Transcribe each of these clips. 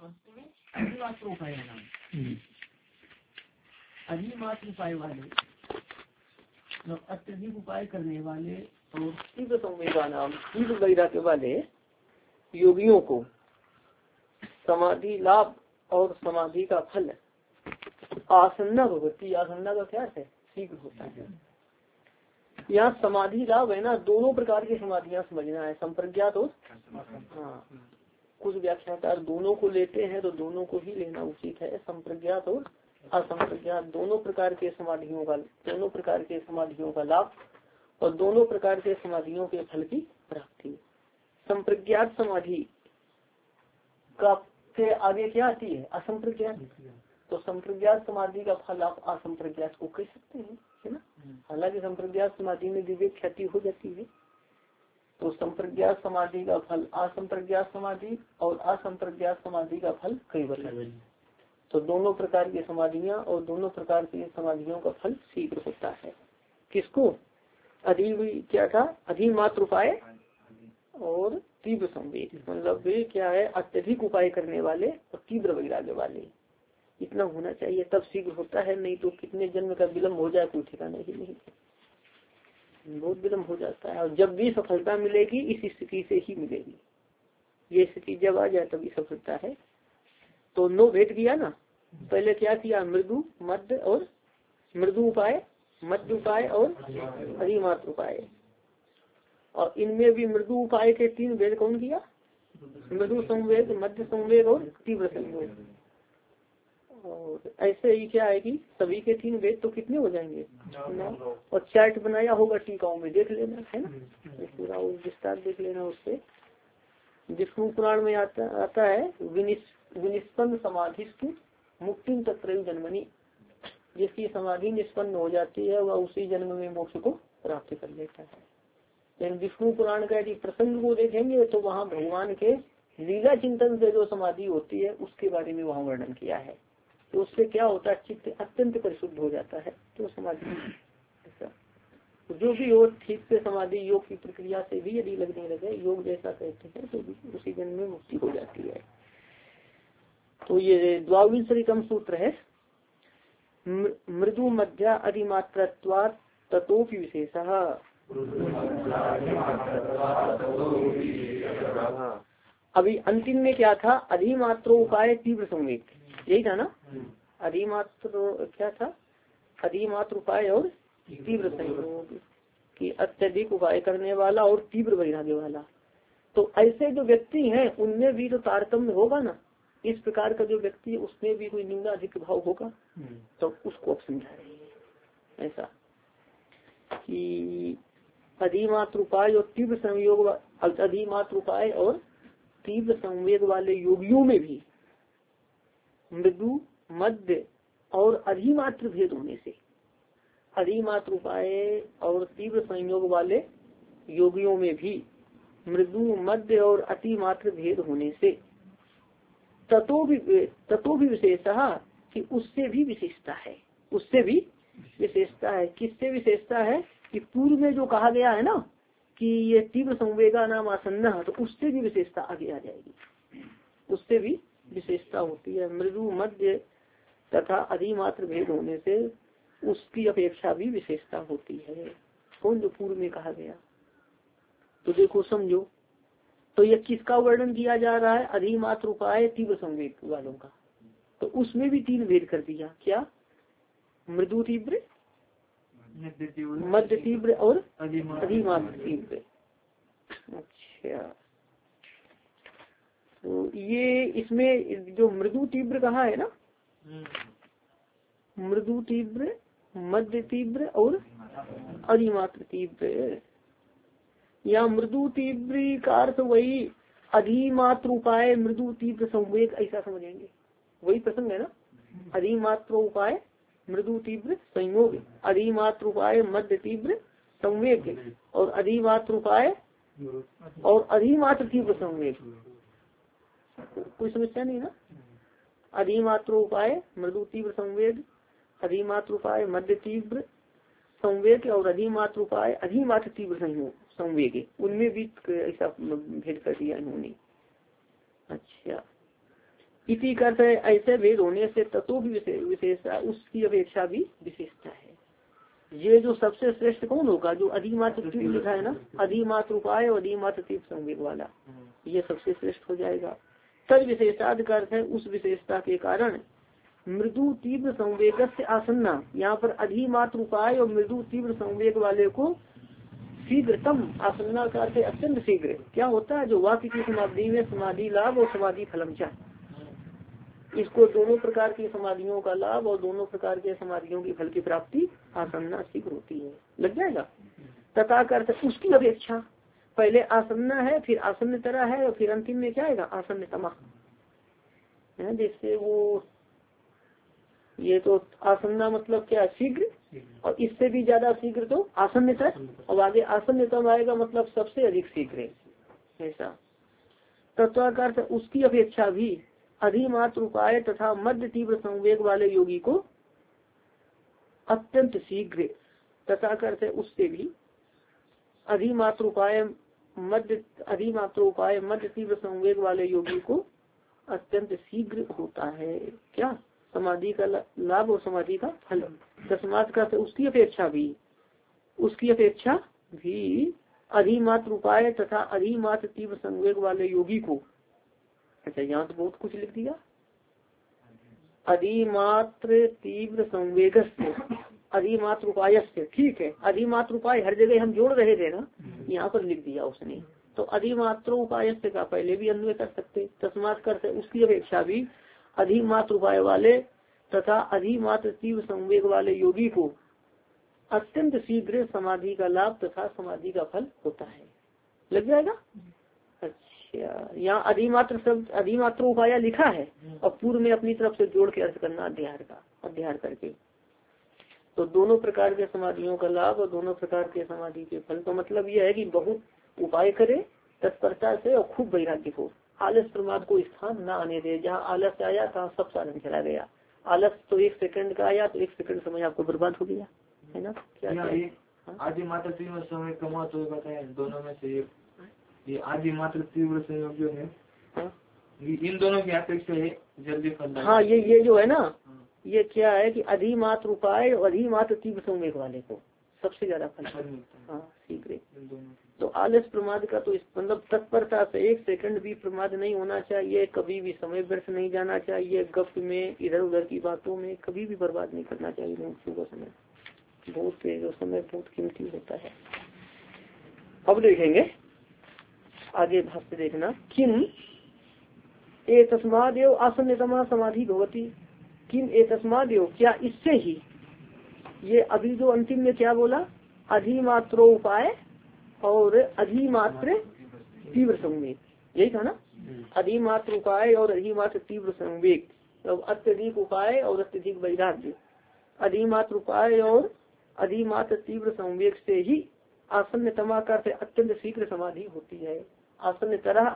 अधिमात्र उपाय नाम अधिमात्र उपाय वाले अत्यधिक उपाय करने वाले और तीव्र संवेगा नाम तीव्र वैराग्य वाले योगियों को समाधि लाभ और समाधि का फल आसन्ना भगवती। आसन्ना का क्या है? शीघ्र होता है। यहाँ समाधि लाभ है ना, दोनों प्रकार की समाधियाँ समझना है, संप्रज्ञात और हाँ, कुछ व्याख्याकार दोनों को लेते हैं तो दोनों को ही लेना उचित है। संप्रज्ञात और असंप्रज्ञात दोनों प्रकार के समाधियों का लाभ और दोनों प्रकार के समाधियों के फल की प्राप्ति। संप्रज्ञात समाधि का के आगे क्या आती है? असंप्रज्ञात। तो संप्रज्ञात समाधि का फल आप असंप्रज्ञात को कह सकते हैं, है ना। हालांकि संप्रज्ञात समाधि में विवेक क्षति हो जाती है। तो संप्रज्ञात समाधि का फल असंप्रज्ञात समाधि और असंप्रज्ञात समाधि का फल कैवल्य। तो दोनों प्रकार की समाधियां और दोनों प्रकार की समाधियों का फल शीघ्र होता है। किसको? क्या था? अधिमात्र उपाय और तीव्र संवेग, मतलब वे क्या है? अत्यधिक उपाय करने वाले और तीव्र वैराग्य वाले। इतना होना चाहिए तब शीघ्र होता है, नहीं तो कितने जन्म का विलम्ब हो जाए कोई ठिकाना ही नहीं, बहुत विलम्ब हो जाता है। और जब भी सफलता मिलेगी इस स्थिति से ही मिलेगी। ये स्थिति जब आ जाए तभी सफलता है। तो 9 भेद किया ना, पहले क्या किया? मृदु मध्य और मृदु उपाय, मध्य उपाय और अधिमात्र उपाय। और इनमें भी मृदु उपाय के 3 भेद कौन किया? मृदु संवेग, मध्य संवेग और तीव्र संवेग। और ऐसे ही क्या है कि सभी के 3 भेद तो कितने हो जाएंगे? 9। और चार्ट बनाया होगा टीकाओं में, देख लेना, है ना, पूरा विस्तार देख लेना। उससे विष्णु पुराण में आता है विनिष्पन्न समाधिस्तु मुक्ति तत्र जन्मनी। जिसकी समाधि निष्पन्न हो जाती है वह उसी जन्म में मोक्ष को प्राप्त कर लेता है। लेकिन विष्णु पुराण का यदि प्रसंग को देखेंगे तो वहाँ भगवान के लीला चिंतन से जो समाधि होती है उसके बारे में वहाँ वर्णन किया है। तो उससे क्या होता है? चित्त अत्यंत परिशुद्ध हो जाता है। तो समाधि ऐसा जो भी हो ठीक से समाधि योग की प्रक्रिया से भी यदि लगने लगे, योग जैसा कहते हैं, तो उसी जन्म में मुक्ति हो जाती है। तो ये द्वाविंशतिकम सूत्र है। मृदु मध्य अधिमात्रत्वात् ततोपि विशेषः। अभी अंतिम में क्या था? अधिमात्र उपाय तीव्र संवेग, यही था ना। अधिमात्र क्या था? अधिमात्र उपाय और तीव्र संयोग की अत्यधिक उपाय करने वाला और तीव्र वैराग्य वाला। तो ऐसे जो व्यक्ति हैं उनमें भी तो तारतम्य होगा ना। इस प्रकार का जो व्यक्ति है उसमें भी कोई निम्न अधिक भाव होगा, तो उसको अब समझा रहे हैं ऐसा कि अधिमात्र उपाय और तीव्र संयोग, अधिमात्र उपाय और तीव्र संवेग वाले योगियों में भी मृदु मध्य और अधिमात्र भेद होने से, अधिमात्र उपाय और तीव्र संयोग वाले योगियों में भी मृदु मध्य और अतिमात्र भेद होने से ततो भी विशेषता कि उससे भी विशेषता है। उससे भी विशेषता है। किससे विशेषता है? कि पूर्व में जो कहा गया है ना कि ये तीव्र संवेगा नाम आसन्ना, तो उससे भी विशेषता आगे आ जाएगी। उससे भी विशेषता होती है। मृदु मध्य तथा अधिमात्र भेद होने से उसकी अपेक्षा भी विशेषता होती है। कौन? जो पूर्व में कहा गया। तो देखो समझो, तो यह किसका वर्णन किया जा रहा है? अधिमात्र उपाय तीव्र संवेग वालों का। तो उसमें भी 3 भेद कर दिया। क्या? मृदु तीव्र, मध्य तीव्र और अधिमात्र तीव्र। अच्छा, तो ये इसमें जो मृदु तीव्र कहा है ना, मृदु तीव्र, मध्य तीव्र और अधिमात्र तीव्र। या मृदु तीव्र का अर्थ वही अधिमात्र उपाय मृदु तीव्र संवेग, ऐसा समझेंगे। वही प्रसंग है ना। अधिमात्र उपाय मृदु तीव्र संयोग, अधिमात्र उपाय मध्य तीव्र संवेग और अधिमात्र उपाय और अधिमात्र तीव्र संवेग। कोई समस्या नहीं ना। अधिमात्र उपाय मृदु तीव्र संवेग, अधिमात्र उपाय मध्य तीव्र संवेग और अधिमात्र उपाय अधिमात्र तीव्र संवेग, उनमें भी ऐसा भेद कर दिया इन्होंने। अच्छा, इसी करते ऐसे भेद होने से तत्व भी विशेषता, उसकी अपेक्षा भी विशेषता है। ये जो सबसे श्रेष्ठ कौन होगा, जो अधिमात्र तीव्र लिखा है ना, अधिमात्र उपाय और अधिमात्र तीव्र संवेग वाला, ये सबसे श्रेष्ठ हो जाएगा। तद विशेषाद का अर्थ है उस विशेषता के कारण मृदु तीव्र संवेग से आसन्ना, यहाँ पर अधिमात्र उपाय और मृदु तीव्र संवेग वाले को शीघ्रतम आसन्ना का अर्थ अत्यंत शीघ्र क्या होता है, जो वाक्य की समाधि में समाधि लाभ और समाधि फलमचा, इसको दोनों प्रकार की समाधियों का लाभ और दोनों प्रकार के समाधियों की फल की प्राप्ति आसन्ना शीघ्र होती है, लग जाएगा। तथा अर्थ उसकी अपेक्षा, पहले आसन्ना है, फिर आसन्न तरह है, और फिर अंतिम में क्या आएगा आसन्न तमा, जिससे वो ये तो आसन्ना मतलब क्या शीघ्र, और इससे भी ज्यादा शीघ्र तो आसन्नतर, और आगे आसन्नतम आएगा मतलब सबसे अधिक शीघ्र, ऐसा। तत्वार्थ उसकी अपेक्षा भी अधिमात्र उपाय तथा मध्य तीव्र संवेग वाले योगी को अत्यंत शीघ्र, तथा करते उससे भी अधिमात्र उपाय मध्य तीव्र संवेग वाले योगी को अत्यंत शीघ्र होता है क्या, समाधि का लाभ और समाधि का फल। तस्मात् का उसकी अपेक्षा भी अधिमात्र उपाय तथा अधिमात्र तीव्र संवेग वाले योगी को, अच्छा यहाँ तो बहुत कुछ लिख दिया, अधिमात्र तीव्र संवेग से अधिमात्र उपाय से, ठीक है, अधिमात्र उपाय हर जगह हम जोड़ रहे थे ना, यहाँ पर लिख दिया उसने, तो अधिमात्र उपाय से का पहले भी अन्वय कर सकते। तस्मात् करते उसकी अपेक्षा भी अधिमात्र उपाय वाले तथा अधिमात्र तीव्र संवेग वाले योगी को अत्यंत शीघ्र समाधि का लाभ तथा समाधि का फल होता है, लग जाएगा। अच्छा, यहाँ अधिमात्र शब्द अधिमात्र उपाय लिखा है और पूर्व में अपनी तरफ से जोड़ के अर्थ करना अध्यार करके, तो दोनों प्रकार के समाधियों का लाभ और दोनों प्रकार के समाधि के फल। तो मतलब यह है कि बहुत उपाय करे तत्परता से और खूब वैराग्य हो, आलस प्रमाद को स्थान न आने दे, जहाँ आलस आया तहाँ सब साधन चला गया। आलस तो 1 सेकंड का आया तो 1 सेकंड समय आपको बर्बाद हो गया, है ना। क्या आदि मात्र तीव्र समय कमा तो बताया दोनों में से ये आदि मात्र तीव्र संयोग जो है इन दोनों की अपेक्षा जल्दी फल। हाँ, ये जो है ना, ये क्या है कि अधिमात्र उपाय और अधिमात्र तीव्र संवेग वाले को सबसे ज्यादा फल मिलता है, हाँ शीघ्र। तो आलस प्रमाद का तो मतलब तत्परता से 1 सेकंड भी प्रमाद नहीं होना चाहिए, कभी भी समय व्यर्थ नहीं जाना चाहिए, गप में इधर उधर की बातों में कभी भी बर्बाद नहीं करना चाहिए। सुबह समय बहुत जो समय बहुत कीमती होता है। अब देखेंगे आगे भाष्य देखना, किम ए तस्मादेव आसन्नतमा समाधि भवती, किम ए तस्मादेव क्या इससे ही, ये अभी जो अंतिम में क्या बोला, अधिमात्रो उपाय और अधिमात्र तीव्र संवेग, यही था ना, अधिमात्र उपाय और अधिमात्र तीव्र संवेग, तो अत्यधिक उपाय और अत्यधिक वैराग्य, अधिमात्र उपाय और अधिमात्र तीव्र संवेग से ही आसन्न तमा का अत्यंत शीघ्र समाधि होती है। आसन्न तरह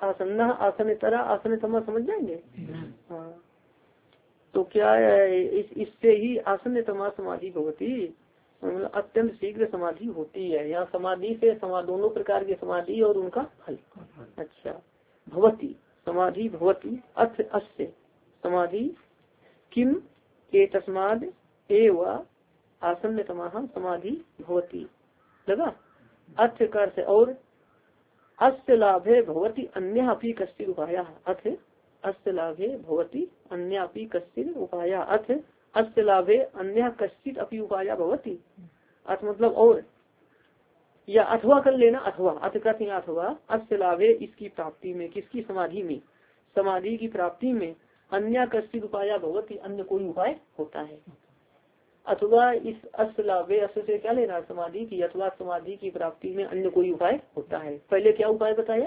आसन्न तमा समझ जाएंगे। हाँ, तो क्या है इससे ही आसन्न तमा समाधि होती, मतलब अत्यंत शीघ्र समाधि होती है। यहाँ समाधि से दोनों प्रकार की समाधि और उनका फल। अच्छा, भवती समाधि भवती अर्थ अस्य समाधि किम ए तस्माद एव आसन्न तमाह समाधि भवती, लगा अर्थ कर से, और अस्य लाभे भवती अन्य अपि कश्चित् उपाय, अर्थ अस्य लाभे भवती अन्य अपि कश्चित् उपाय, अर्थ अस्य लाभे अन्य कश्चित् अपि उपाय भवती, अर्थ मतलब और, या अथवा कर लेना, अथवा अर्थ करते हैं अथवा अस्य लाभे इसकी प्राप्ति में, किसकी समाधि में, समाधि की प्राप्ति में अन्य कश्चित् उपाय भवती अन्य कोई उपाय होता है। अथवा इस अस्य लाभे अस्य से क्या लेना समाधि की, अथवा समाधि की प्राप्ति में अन्य कोई उपाय होता है। पहले क्या उपाय बताया,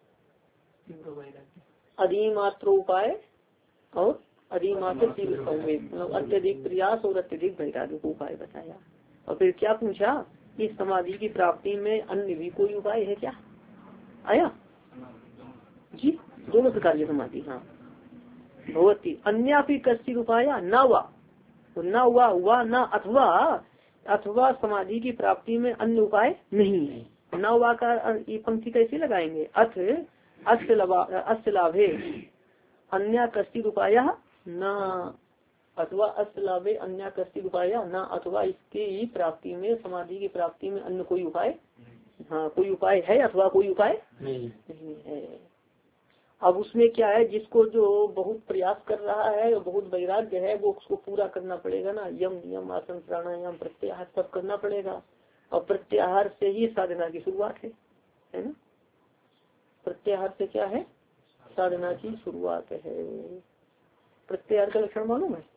अधिमात्र उपाय और अधिमात्र तीव्र संवेग, मतलब अत्यधिक प्रयास और अत्यधिक वैराग्य को उपाय बताया। और फिर क्या पूछा, इस समाधि की प्राप्ति में अन्य भी कोई उपाय है क्या, आया जी, दोनों प्रकार की समाधि। हाँ, भवती अन्य भी कश्चित् उपाय न हुआ न अथवा समाधि की प्राप्ति में अन्य उपाय नहीं है। न हुआ का ये पंक्ति कैसे लगाएंगे, अथ अस्य लाभे अन्य कश्चित उपाय न अथवा अस्तलाभे अन्य कश्चित उपाय न, अथवा इसकी प्राप्ति में, समाधि की प्राप्ति में अन्य कोई उपाय, हाँ कोई उपाय है अथवा कोई उपाय नहीं है। अब उसमें क्या है, जिसको जो बहुत प्रयास कर रहा है और बहुत वैराग्य है वो उसको पूरा करना पड़ेगा ना। यम नियम आसन प्राणायाम प्रत्याहार सब करना पड़ेगा, और प्रत्याहार से ही साधना की शुरुआत है ना। प्रत्याहार से क्या है, साधना की शुरुआत है। प्रत्याहार का लक्षण मालूम है?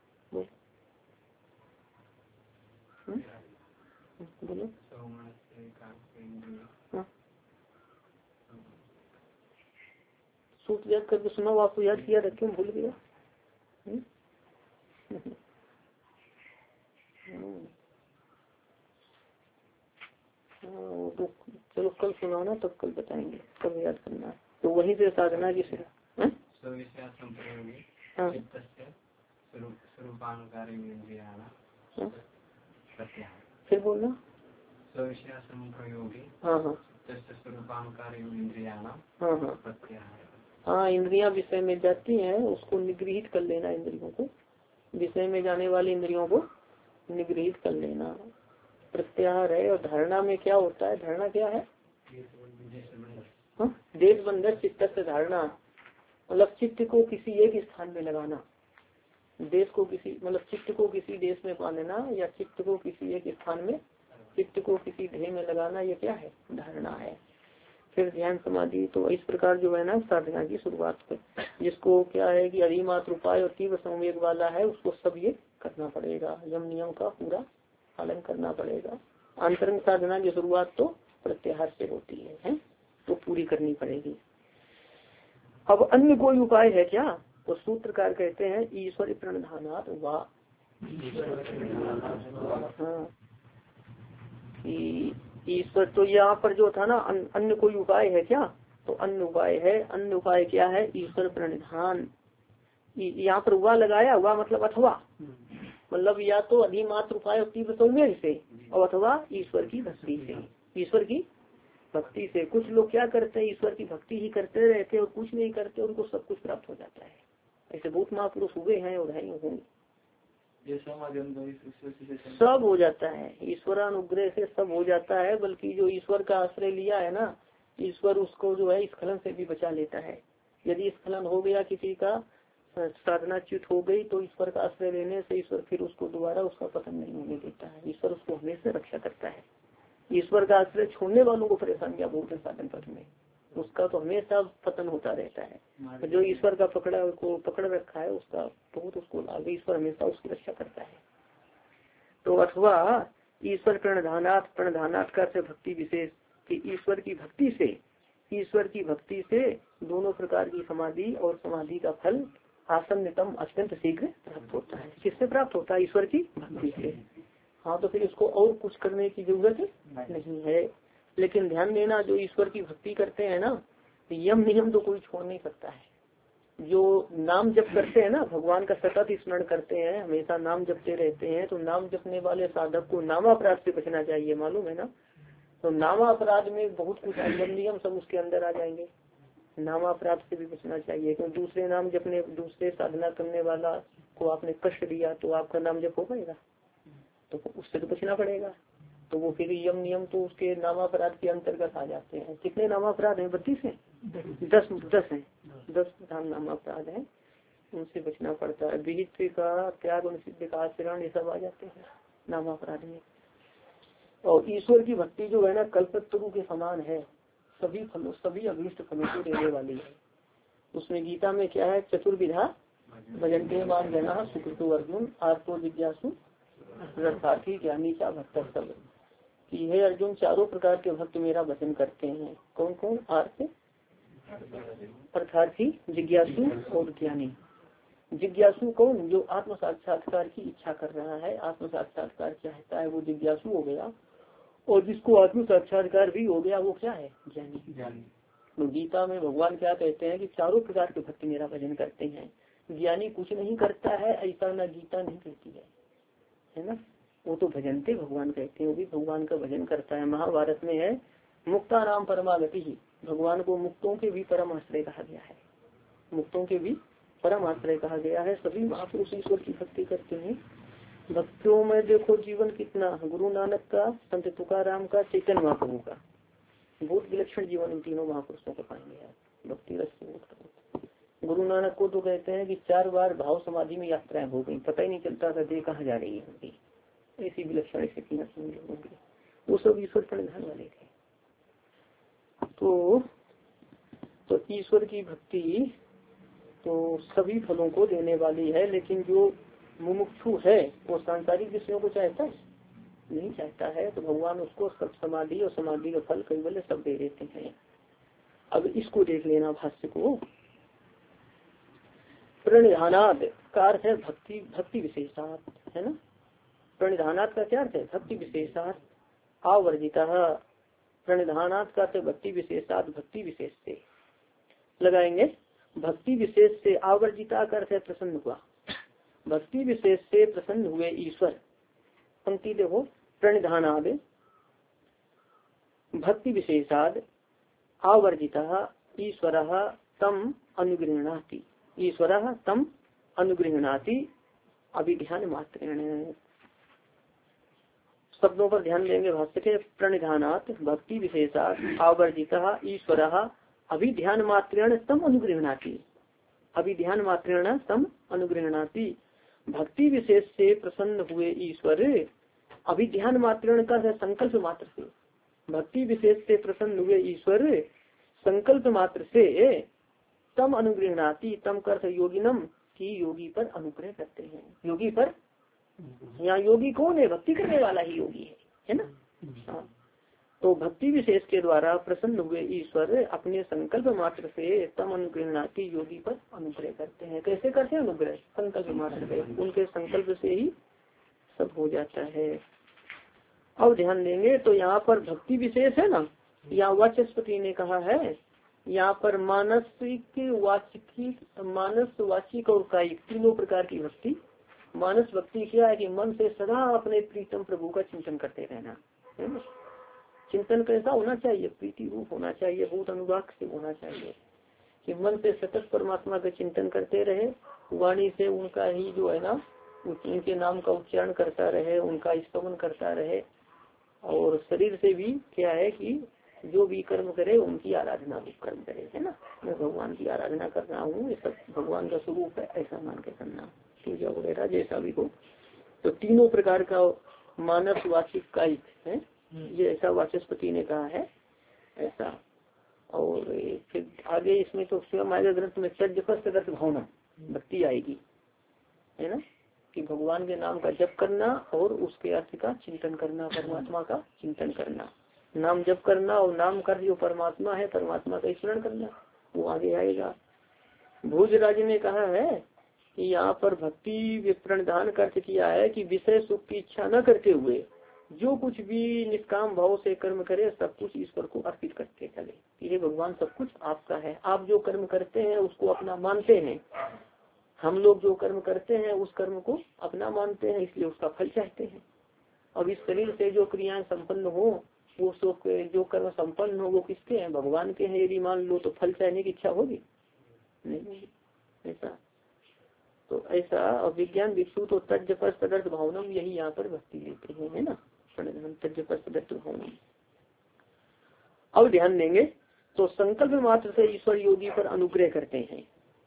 बोलो। सूत्र याद करके सुनाओ, आपको याद किया रखे भूल गया। तो चलो कल सुनाना, तब कल बताएंगे, कब याद करना है। तो वहीं से साधना की शुरू। फिर बोलना। हाँ हाँ हाँ हाँ हाँ, इंद्रियां विषय में जाती हैं, उसको निगृहित कर लेना। इंद्रियों को, विषय में जाने वाली इंद्रियों को निगृहित कर लेना प्रत्याहार है। और धारणा में क्या होता है, धारणा क्या है, देश बंधन चित्त से धारणा, मतलब चित्त को किसी एक स्थान में लगाना। देश को किसी, मतलब चित्त को किसी देश में पा लेना, या चित्त को किसी एक स्थान में, चित्त को किसी ध्येय में लगाना, ये क्या है, धारणा है। फिर ध्यान समाधि। तो इस प्रकार जो है ना साधना की शुरुआत पर, जिसको क्या है कि अधिमात्र उपाय और तीव्र संवेग वाला है, उसको सब ये करना पड़ेगा, यम नियम का पूरा पालन करना पड़ेगा। अंतरंग साधना की शुरुआत तो प्रत्याहार से होती है, तो पूरी करनी पड़ेगी। अब अन्य कोई उपाय है क्या, तो सूत्रकार कहते हैं ईश्वर प्रणधानात वा, हाँ ईश्वर। तो यहाँ पर जो था ना अन्य कोई उपाय है क्या, तो अन्य उपाय है। अन्य उपाय क्या है, ईश्वर प्रणिधान। यहाँ पर हुआ लगाया, हुआ मतलब अथवा, मतलब या तो अधिमात्र उपाय और तीव्र संवेग से, और अथवा ईश्वर की भक्ति से। ईश्वर की भक्ति से कुछ लोग क्या करते हैं, ईश्वर की भक्ति ही करते रहते और कुछ नहीं करते, उनको सब कुछ प्राप्त हो जाता है। ऐसे बहुत महापुरुष हुए हैं और है होंगे, सब हो जाता है, ईश्वरानुग्रह से सब हो जाता है। बल्कि जो ईश्वर का आश्रय लिया है ना, ईश्वर उसको जो है स्खलन से भी बचा लेता है। यदि स्खलन हो गया, किसी का साधना च्युत हो गई, तो ईश्वर का आश्रय लेने से ईश्वर फिर उसको दोबारा उसका पतन नहीं होने देता है। ईश्वर उसको हमेशा रक्षा करता है। ईश्वर का आश्रय छोड़ने वालों को परेशानियां बहुत है साधन पथ में, उसका तो हमेशा पतन होता रहता है। जो ईश्वर का पकड़ रखा है उसका बहुत उसको लाभ, ईश्वर हमेशा उसकी रक्षा करता है। तो अथवा ईश्वर प्रणधानात् का भक्ति विशेष, कि ईश्वर की भक्ति से दोनों प्रकार की समाधि और समाधि का फल आसन्नतम अत्यंत शीघ्र प्राप्त होता है। किससे प्राप्त होता है, ईश्वर की भक्ति से। हाँ, तो फिर इसको और कुछ करने की जरूरत नहीं है। लेकिन ध्यान देना, जो ईश्वर की भक्ति करते हैं ना, यम नियम तो कोई छोड़ नहीं सकता है। जो नाम जप करते हैं ना, भगवान का सतत स्मरण करते हैं, हमेशा नाम जपते रहते हैं, तो नाम जपने वाले साधक को नामापराध से बचना चाहिए, मालूम है ना। तो नामापराध में बहुत कुछ यम नियम सब उसके अंदर आ जाएंगे। नामापराध से भी बचना चाहिए, क्योंकि दूसरे नाम जपने, दूसरे साधना करने वाला को आपने कष्ट दिया तो आपका नाम जप हो पाएगा, तो उससे तो बचना पड़ेगा। तो वो फिर यम नियम तो उसके नामापराध के अंतर्गत आ जाते हैं। कितने नामापराध है, 32 है, 10 है, 10 नामापराध है, उनसे बचना पड़ता है। विहित का त्याग, निषिद्ध का आचरण, ये सब आ जाते हैं नामापराध में। और ईश्वर की भक्ति जो है ना, कल्पतरु के समान है, सभी फलों, सभी अभीष्ट फलों को देने वाली है। उसमें गीता में क्या है, चतुर्विधा भजन्ते मां जना सुकृतो अर्जुन आर्तो जिज्ञासु रथार्थी ज्ञानी चा भक्त सब, कि हे अर्जुन, चारों प्रकार के भक्त मेरा भजन करते हैं। कौन कौन, आर्त अर्थार्थी, जिज्ञासु और ज्ञानी। जिज्ञासु कौन, जो आत्म साक्षात्कार की इच्छा कर रहा है, आत्म साक्षात्कार चाहता है, वो जिज्ञासु हो गया। और जिसको आत्म साक्षात्कार भी हो गया, वो क्या है, ज्ञानी। तो गीता में भगवान क्या कहते हैं कि चारों प्रकार के भक्त मेरा भजन करते हैं। ज्ञानी कुछ नहीं करता है ऐसा ना गीता नहीं कहती है ना। वो तो भजनते भगवान कहते हैं, वो भी भगवान का भजन करता है। महाभारत में है मुक्ता नाम परमागति ही, भगवान को मुक्तों के भी परम आश्रय कहा गया है। मुक्तों के भी परम आश्रय कहा गया है। सभी महापुरुष ईश्वर की भक्ति करते हैं। भक्तों में देखो जीवन कितना, गुरु नानक का, संत तुकाराम का, चैतन्य महाप्रभु का, बहुत विलक्षण जीवन इन तीनों महापुरुषों को पाएंगे आप। भक्ति रस से मुक्त। गुरु नानक को तो कहते हैं कि 4 बार भाव समाधि में यात्राएं हो गई, पता ही नहीं चलता था देह कहाँ जा रही है उनकी, ऐसी विलक्षण स्थितियां होंगी। वो सब ईश्वर प्रणिधान वाले थे। तो ईश्वर की भक्ति तो सभी फलों को देने वाली है, लेकिन जो मुमुक्षु है वो सांसारिक विषयों को चाहता है, नहीं चाहता है, तो भगवान उसको सब समाधि और समाधि का फल कैवल्य सब दे देते हैं। अब इसको देख लेना भाष्य को। प्रणिधानात् का अर्थ है भक्ति, भक्ति विशेषात्, है ना। प्रणिधानात् का क्या अर्थ है? भक्ति विशेषात्। आवर्जिता, प्रणिधानात् का अर्थ है भक्ति विशेषात्, भक्ति विशेष से लगाएंगे। भक्ति विशेष से आवर्जिता का अर्थ है प्रसन्न हुआ, भक्ति विशेष से प्रसन्न हुए ईश्वर। पंक्ति देखो, प्रणिधानाद भक्ति विशेषाद आवर्जिता ईश्वरः तम अनुगृह्णाति, ईश्वरः तम अनुगृह्णाति अभिध्यान मात्रेण। शब्दों पर ध्यान देंगे भाष्य के। प्रणिधानात् भक्ति विशेषाद आवर्जिता ईश्वरः अभिध्यान मात्रेण तम अनुगृह्णाति, अभिध्यान मात्रेण तम अनुगृह्णाति। भक्ति विशेष से प्रसन्न हुए ईश्वर, अभिध्यान मात्रेण का है संकल्प मात्र से, भक्ति विशेष से प्रसन्न हुए ईश्वर संकल्प मात्र से तम अनुगृह्णाति, तम कर योगिनम की योगी पर अनुग्रह करते हैं। योगी पर, यहाँ योगी कौन है? भक्ति करने वाला ही योगी है ना। हाँ, तो भक्ति विशेष के द्वारा प्रसन्न हुए ईश्वर अपने संकल्प मात्र से तम अनुगृह्णाति योगी पर अनुग्रह करते हैं। कैसे करते हैं अनुग्रह? संकल्प मात्र से, उनके संकल्प से ही सब हो जाता है। अब ध्यान देंगे तो यहाँ पर भक्ति विशेष है ना, यहाँ वाचस्पति ने कहा है, यहाँ पर मानसिक, वाचिक, मानस, वाचिक और कायिक तीनों प्रकार की भक्ति। मानस भक्ति क्या है कि मन से सदा अपने प्रीतम प्रभु का चिंतन करते रहना, है ना। चिंतन कैसा होना चाहिए? प्रीति रूप होना चाहिए, बहुत अनुराग से होना चाहिए कि मन से सतत परमात्मा का चिंतन करते रहे, वाणी से उनका ही जो है ना, उनके नाम का उच्चारण करता रहे, उनका स्तमन करता रहे, और शरीर से भी क्या है कि जो भी कर्म करे उनकी आराधना भी कर्म करे, है ना। मैं भगवान की आराधना कर रहा हूँ, ये सब भगवान का स्वरूप है, ऐसा मान के करना, पूजा वगैरह जैसा भी हो। तो तीनों प्रकार का मानस, वाचिक, कायिक है, ये ऐसा वाचस्पति ने कहा है ऐसा। और फिर आगे इसमें तो स्वयं आएगा ग्रंथ में तद्यपस्त भावना भक्ति आएगी, है ना, कि भगवान के नाम का जप करना और उसके अर्थ का चिंतन करना, परमात्मा का चिंतन करना, नाम जप करना और नाम का जो परमात्मा है, परमात्मा का स्मरण करना, वो आगे आएगा। भोजराज ने कहा है कि यहाँ पर भक्ति प्रणिधान का अर्थ किया है कि विषय सुख की इच्छा न करते हुए जो कुछ भी निष्काम भाव से कर्म करे सब कुछ ईश्वर को अर्पित करते चले। ये भगवान सब कुछ आपका है, आप जो कर्म करते हैं उसको अपना मानते हैं, हम लोग जो कर्म करते हैं उस कर्म को अपना मानते हैं, इसलिए उसका फल चाहते हैं। अब इस शरीर से जो क्रियाएं संपन्न हो, वो जो कर्म संपन्न हो वो किसके हैं? भगवान के हैं। यदि मान लो तो फल चाहने की इच्छा होगी नहीं, ऐसा। तो ऐसा विज्ञान विक्षु तो तज्जपस तदर्थ भावनम, यही यहाँ पर भक्ति लेते हैं, है ना, तज्जपस तदर्थ भावनम। अब ध्यान देंगे तो संकल्प मात्र से ईश्वर योगी पर अनुग्रह करते हैं।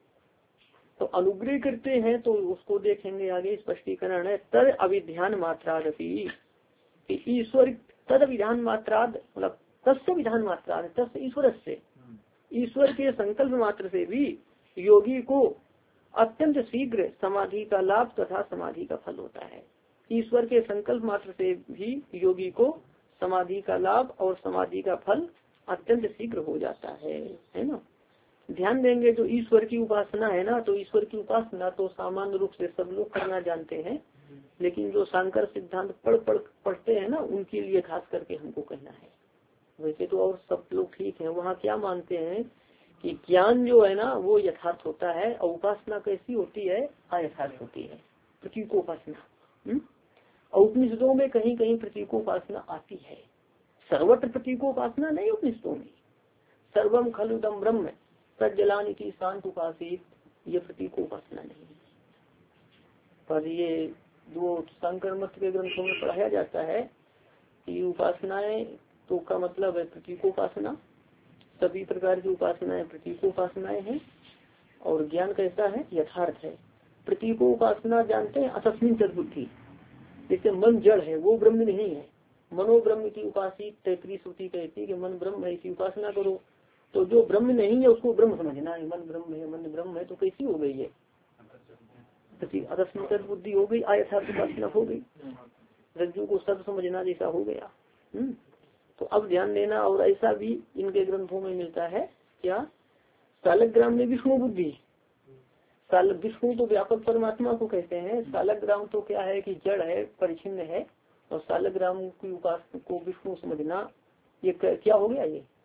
तो अनुग्रह करते हैं तो उसको देखेंगे आगे, स्पष्टीकरण है। तद अभिध्यान मात्रादपि, ईश्वर तद अभिधान मात्राद मतलब तस्य विधान मात्राद, तस्य ईश्वर से, ईश्वर के संकल्प मात्र से भी योगी को अत्यंत शीघ्र समाधि का लाभ तथा समाधि का फल होता है। ईश्वर के संकल्प मात्र से भी योगी को समाधि का लाभ और समाधि का फल अत्यंत शीघ्र हो जाता है ना। ध्यान देंगे जो ईश्वर की उपासना है ना, तो ईश्वर की उपासना तो सामान्य रूप से सब लोग करना जानते हैं, लेकिन जो शांकर सिद्धांत पढ़ते हैं ना, उनके लिए खास करके हमको कहना है। वैसे तो और सब लोग ठीक है, वहाँ क्या मानते हैं कि ज्ञान जो है ना वो यथार्थ होता है और उपासना कैसी होती है? अयथार्थ होती है, प्रतीकोपासना। और उपनिषदों में कहीं कहीं प्रतीकोपासना आती है, सर्वत्र प्रतीकोपासना नहीं उपनिषदों में। सर्वम खलुदम ब्रह्म, तज्जलान इति शांत उपासित, ये प्रतीक उपासना नहीं है। पर ये जो शंकर मत के ग्रंथों में पढ़ाया जाता है कि उपासनाएं तो का मतलब है प्रतीकोपासना, सभी प्रकार की उपासनाएं प्रतीकोपासनाएं हैं। और ज्ञान कैसा है, यथार्थ है। प्रतीकोपासना जानते हैं, असस्मिन तद्बुद्धि, जैसे मन जड़ है वो ब्रह्म नहीं है, मनोब्रह्म की उपासित तैतरी श्रुति कहती है कि मन ब्रह्म है, इसकी उपासना करो। तो जो ब्रह्म नहीं है उसको ब्रह्म समझना है, मन ब्रह्म है, मन ब्रह्म है, तो कैसी हो गई है, असस्मिन तद्बुद्धि हो गई, अयथार्थ उपासना हो गई, रज्जु को सद समझना जैसा हो गया। तो अब ध्यान देना। और ऐसा भी इनके ग्रंथों में मिलता है क्या, सालग्राम में विष्णु बुद्धि, विष्णु तो व्यापक परमात्मा को कहते हैं, सालग्राम तो क्या है कि जड़ है, परिचिन्न है, और सालग्राम की उपासना को विष्णु समझना, ये क्या हो गया, ये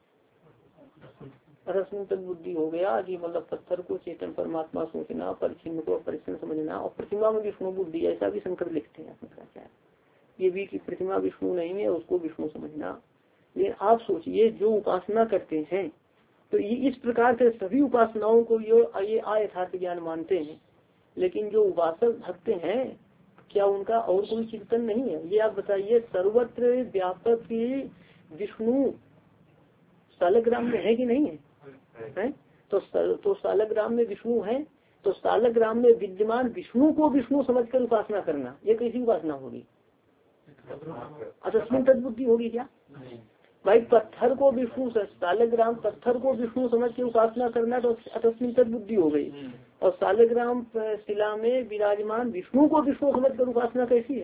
रस्म बुद्धि हो गया कि मतलब पत्थर को चेतन परमात्मा सोचना, परिचिन्न को अपरिचिन्न समझना, और प्रतिमा में विष्णु बुद्धि, ऐसा भी शंकर लिखते हैं शंकराचार्य, ये भी कि प्रतिमा विष्णु नहीं है उसको विष्णु समझना। लेकिन आप सोचिए जो उपासना करते हैं तो ये इस प्रकार से सभी उपासनाओं को ये अयथार्थ ज्ञान मानते हैं, लेकिन जो उपासक भक्त हैं क्या उनका और कोई चिंतन नहीं है? ये आप बताइए, सर्वत्र व्यापक विष्णु सालग्राम में है कि नहीं है? तो सालग्राम में विष्णु है, तो सालग्राम में विद्यमान विष्णु को विष्णु समझकर उपासना करना, ये कैसी उपासना होगी, असस्मिन तद्बुद्धि होगी क्या? भाई पत्थर को विष्णु, सालग्राम पत्थर को विष्णु समझ के उपासना करना तो असस्मिन तद्बुद्धि हो गई, और सालग्राम शिला में विराजमान विष्णु को विष्णु समझकर उपासना कैसी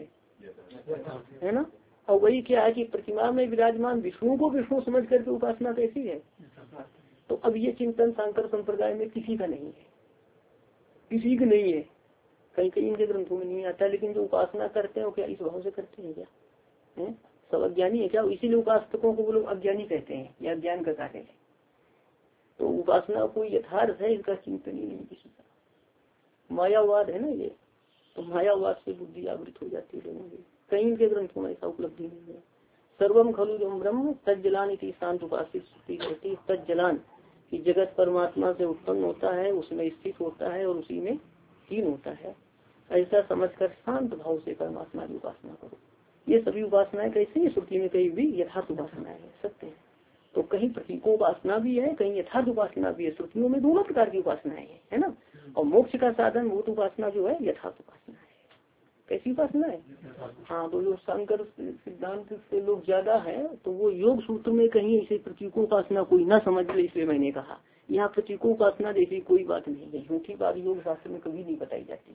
है ना? और वही क्या है कि प्रतिमा में विराजमान विष्णु को विष्णु समझ करके उपासना कैसी है? तो अब ये चिंतन शंकर संप्रदाय में किसी का नहीं है, किसी का नहीं है, कहीं कहीं इनके ग्रंथों में नहीं आता। लेकिन जो उपासना करते हैं वो क्या इस भाव से करते हैं क्या? सब अज्ञानी है क्या? इसीलिए उपासकों को वो लोग अज्ञानी कहते हैं या अज्ञान का कार्य है। तो उपासना कोई यथार्थ है, इसका चिंतन ही नहीं किसी का, मायावाद है ना ये, तो मायावाद से बुद्धि आवृत हो जाती है लोगों की। कहीं इनके ग्रंथों में ऐसा उपलब्धि नहीं है। सर्वम खलु जो ब्रह्म तज्जलान इति शांत उपासित होती, तज्जलान की जगत परमात्मा से उत्पन्न होता है, उसमें स्थित होता है और उसी में हीन होता है, ऐसा समझकर शांत भाव से परमात्मा की उपासना करो। ये सभी उपासनाएं कैसे है? श्रुति में कहीं भी यथार्थ उपासना है, सत्य है, तो कहीं प्रतीको उपासना भी है, कहीं यथार्थ उपासना भी है। श्रुतियों में दोनों प्रकार की उपासनाएं है ना। और मोक्ष का साधन भूत उपासना जो है यथार्थ उपासना है। कैसी उपासना है? हाँ, तो जो शंकर सिद्धांत से लोग ज्यादा है तो वो योग सूत्र में कहीं ऐसे प्रतीको उपासना कोई ना समझ ले, इसलिए मैंने कहा यहाँ प्रतीको उपासना जैसी कोई बात नहीं है। झूठी बात योग शास्त्र में कभी नहीं बताई जाती।